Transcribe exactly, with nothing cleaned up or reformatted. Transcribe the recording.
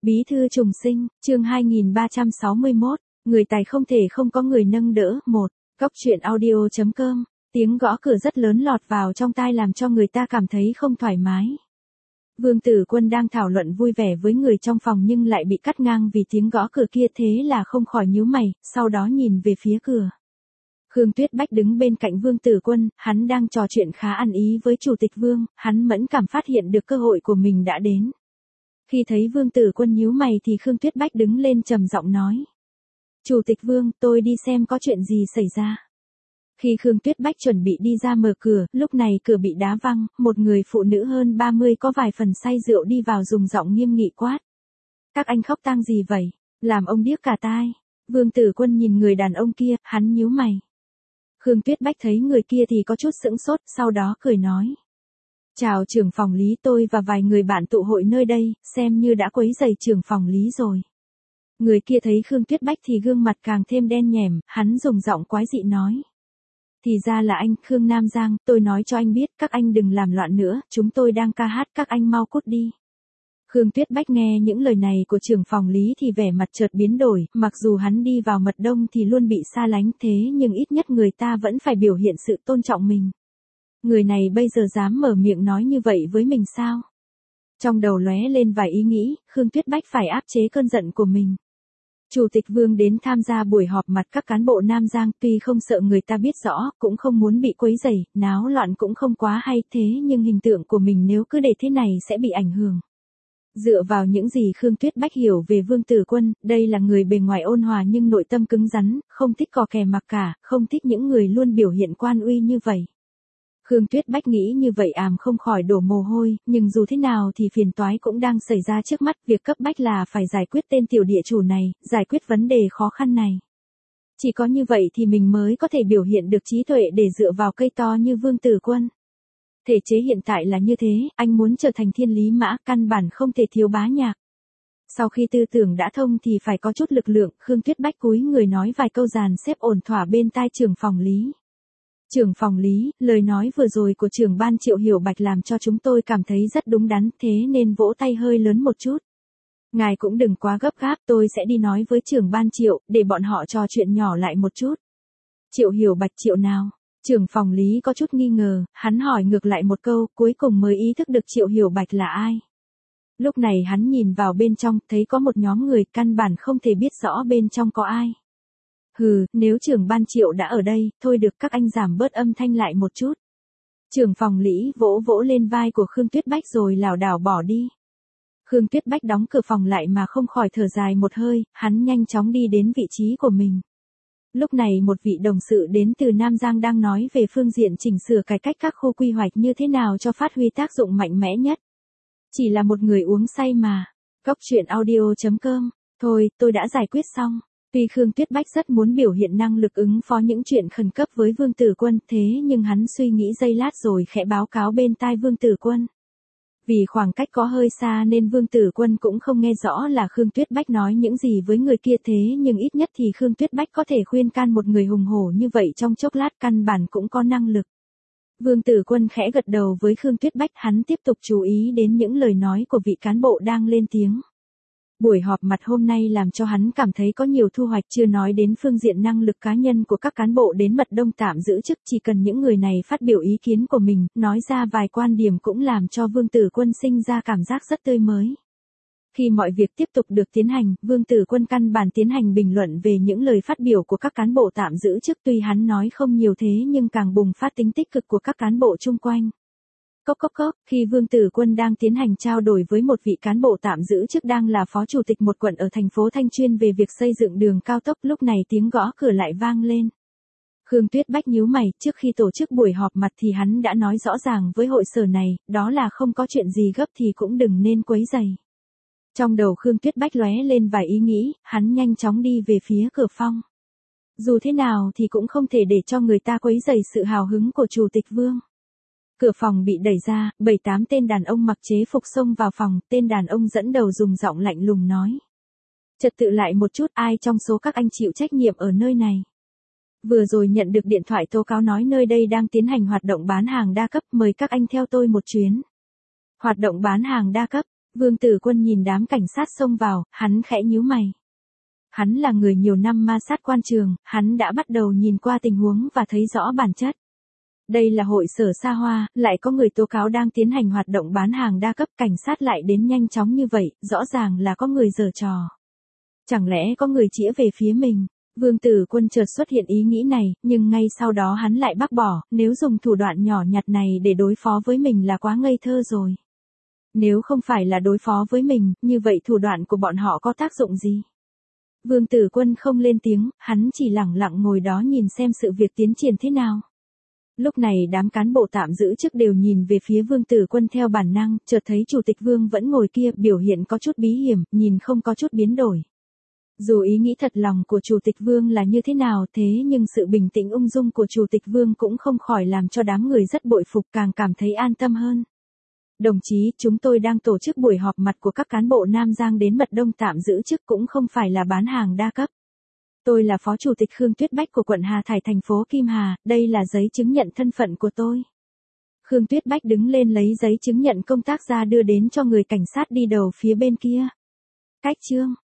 Bí thư trùng sinh, chương hai nghìn ba trăm sáu mươi mốt, người tài không thể không có người nâng đỡ. Một, Góc truyện audio chấm com, tiếng gõ cửa rất lớn lọt vào trong tai làm cho người ta cảm thấy không thoải mái. Vương Tử Quân đang thảo luận vui vẻ với người trong phòng nhưng lại bị cắt ngang vì tiếng gõ cửa kia, thế là không khỏi nhíu mày, sau đó nhìn về phía cửa. Khương Tuyết Bách đứng bên cạnh Vương Tử Quân, hắn đang trò chuyện khá ăn ý với Chủ tịch Vương, hắn mẫn cảm phát hiện được cơ hội của mình đã đến. Khi thấy Vương Tử Quân nhíu mày thì Khương Tuyết Bách đứng lên trầm giọng nói. Chủ tịch Vương, tôi đi xem có chuyện gì xảy ra. Khi Khương Tuyết Bách chuẩn bị đi ra mở cửa, lúc này cửa bị đá văng, một người phụ nữ hơn ba mươi có vài phần say rượu đi vào dùng giọng nghiêm nghị quát. Các anh khóc tang gì vậy? Làm ông điếc cả tai. Vương Tử Quân nhìn người đàn ông kia, hắn nhíu mày. Khương Tuyết Bách thấy người kia thì có chút sững sốt, sau đó cười nói. Chào trưởng phòng Lý, tôi và vài người bạn tụ hội nơi đây, xem như đã quấy rầy trưởng phòng Lý rồi. Người kia thấy Khương Tuyết Bách thì gương mặt càng thêm đen nhẻm, hắn dùng giọng quái dị nói. Thì ra là anh, Khương Nam Giang, tôi nói cho anh biết, các anh đừng làm loạn nữa, chúng tôi đang ca hát, các anh mau cút đi. Khương Tuyết Bách nghe những lời này của trưởng phòng Lý thì vẻ mặt chợt biến đổi, mặc dù hắn đi vào mật đông thì luôn bị xa lánh thế nhưng ít nhất người ta vẫn phải biểu hiện sự tôn trọng mình. Người này bây giờ dám mở miệng nói như vậy với mình sao? Trong đầu lóe lên vài ý nghĩ, Khương Tuyết Bách phải áp chế cơn giận của mình. Chủ tịch Vương đến tham gia buổi họp mặt các cán bộ Nam Giang, tuy không sợ người ta biết rõ, cũng không muốn bị quấy rầy, náo loạn cũng không quá hay, thế nhưng hình tượng của mình nếu cứ để thế này sẽ bị ảnh hưởng. Dựa vào những gì Khương Tuyết Bách hiểu về Vương Tử Quân, đây là người bề ngoài ôn hòa nhưng nội tâm cứng rắn, không thích cò kè mặc cả, không thích những người luôn biểu hiện quan uy như vậy. Khương Tuyết Bách nghĩ như vậy àm không khỏi đổ mồ hôi, nhưng dù thế nào thì phiền toái cũng đang xảy ra trước mắt, việc cấp bách là phải giải quyết tên tiểu địa chủ này, giải quyết vấn đề khó khăn này. Chỉ có như vậy thì mình mới có thể biểu hiện được trí tuệ để dựa vào cây to như Vương Tử Quân. Thể chế hiện tại là như thế, anh muốn trở thành thiên lý mã, căn bản không thể thiếu bá nhạc. Sau khi tư tưởng đã thông thì phải có chút lực lượng, Khương Tuyết Bách cúi người nói vài câu dàn xếp ổn thỏa bên tai trưởng phòng Lý. Trưởng phòng Lý, lời nói vừa rồi của trưởng ban Triệu Hiểu Bạch làm cho chúng tôi cảm thấy rất đúng đắn, thế nên vỗ tay hơi lớn một chút. Ngài cũng đừng quá gấp gáp, tôi sẽ đi nói với trưởng ban Triệu, để bọn họ trò chuyện nhỏ lại một chút. Triệu Hiểu Bạch Triệu nào? Trưởng phòng Lý có chút nghi ngờ, hắn hỏi ngược lại một câu, cuối cùng mới ý thức được Triệu Hiểu Bạch là ai. Lúc này hắn nhìn vào bên trong, thấy có một nhóm người, căn bản không thể biết rõ bên trong có ai. Hừ, nếu trưởng ban Triệu đã ở đây, thôi được, các anh giảm bớt âm thanh lại một chút. Trưởng phòng Lý vỗ vỗ lên vai của Khương Tuyết Bách rồi lảo đảo bỏ đi. Khương Tuyết Bách đóng cửa phòng lại mà không khỏi thở dài một hơi, hắn nhanh chóng đi đến vị trí của mình. Lúc này một vị đồng sự đến từ Nam Giang đang nói về phương diện chỉnh sửa cải cách các khu quy hoạch như thế nào cho phát huy tác dụng mạnh mẽ nhất. Chỉ là một người uống say mà. Góc truyện audio chấm com, thôi, tôi đã giải quyết xong. Tuy Khương Tuyết Bách rất muốn biểu hiện năng lực ứng phó những chuyện khẩn cấp với Vương Tử Quân, thế nhưng hắn suy nghĩ giây lát rồi khẽ báo cáo bên tai Vương Tử Quân. Vì khoảng cách có hơi xa nên Vương Tử Quân cũng không nghe rõ là Khương Tuyết Bách nói những gì với người kia, thế nhưng ít nhất thì Khương Tuyết Bách có thể khuyên can một người hùng hổ như vậy trong chốc lát, căn bản cũng có năng lực. Vương Tử Quân khẽ gật đầu với Khương Tuyết Bách, hắn tiếp tục chú ý đến những lời nói của vị cán bộ đang lên tiếng. Buổi họp mặt hôm nay làm cho hắn cảm thấy có nhiều thu hoạch, chưa nói đến phương diện năng lực cá nhân của các cán bộ đến mật đông tạm giữ chức, chỉ cần những người này phát biểu ý kiến của mình, nói ra vài quan điểm cũng làm cho Vương Tử Quân sinh ra cảm giác rất tươi mới. Khi mọi việc tiếp tục được tiến hành, Vương Tử Quân căn bản tiến hành bình luận về những lời phát biểu của các cán bộ tạm giữ chức, tuy hắn nói không nhiều thế nhưng càng bùng phát tính tích cực của các cán bộ chung quanh. Cốc cốc cốc, khi Vương Tử Quân đang tiến hành trao đổi với một vị cán bộ tạm giữ chức đang là phó chủ tịch một quận ở thành phố Thanh Chuyên về việc xây dựng đường cao tốc, lúc này tiếng gõ cửa lại vang lên. Khương Tuyết Bách nhíu mày, trước khi tổ chức buổi họp mặt thì hắn đã nói rõ ràng với hội sở này, đó là không có chuyện gì gấp thì cũng đừng nên quấy rầy. Trong đầu Khương Tuyết Bách lóe lên vài ý nghĩ, hắn nhanh chóng đi về phía cửa phòng. Dù thế nào thì cũng không thể để cho người ta quấy rầy sự hào hứng của Chủ tịch Vương. Cửa phòng bị đẩy ra, bảy tám tên đàn ông mặc chế phục xông vào phòng, tên đàn ông dẫn đầu dùng giọng lạnh lùng nói. Trật tự lại một chút, ai trong số các anh chịu trách nhiệm ở nơi này? Vừa rồi nhận được điện thoại tố cáo nói nơi đây đang tiến hành hoạt động bán hàng đa cấp, mời các anh theo tôi một chuyến. Hoạt động bán hàng đa cấp, Vương Tử Quân nhìn đám cảnh sát xông vào, hắn khẽ nhíu mày. Hắn là người nhiều năm ma sát quan trường, hắn đã bắt đầu nhìn qua tình huống và thấy rõ bản chất. Đây là hội sở xa hoa, lại có người tố cáo đang tiến hành hoạt động bán hàng đa cấp, cảnh sát lại đến nhanh chóng như vậy, rõ ràng là có người giở trò. Chẳng lẽ có người chĩa về phía mình? Vương Tử Quân chợt xuất hiện ý nghĩ này, nhưng ngay sau đó hắn lại bác bỏ, nếu dùng thủ đoạn nhỏ nhặt này để đối phó với mình là quá ngây thơ rồi. Nếu không phải là đối phó với mình, như vậy thủ đoạn của bọn họ có tác dụng gì? Vương Tử Quân không lên tiếng, hắn chỉ lặng lặng ngồi đó nhìn xem sự việc tiến triển thế nào. Lúc này đám cán bộ tạm giữ chức đều nhìn về phía Vương Tử Quân theo bản năng, chợt thấy Chủ tịch Vương vẫn ngồi kia, biểu hiện có chút bí hiểm, nhìn không có chút biến đổi. Dù ý nghĩ thật lòng của Chủ tịch Vương là như thế nào thế nhưng sự bình tĩnh ung dung của Chủ tịch Vương cũng không khỏi làm cho đám người rất bội phục, càng cảm thấy an tâm hơn. Đồng chí, chúng tôi đang tổ chức buổi họp mặt của các cán bộ Nam Giang đến Mật Đông tạm giữ chức, cũng không phải là bán hàng đa cấp. Tôi là Phó Chủ tịch Khương Tuyết Bách của quận Hà Thải thành phố Kim Hà, đây là giấy chứng nhận thân phận của tôi. Khương Tuyết Bách đứng lên lấy giấy chứng nhận công tác ra đưa đến cho người cảnh sát đi đầu phía bên kia. Cách chương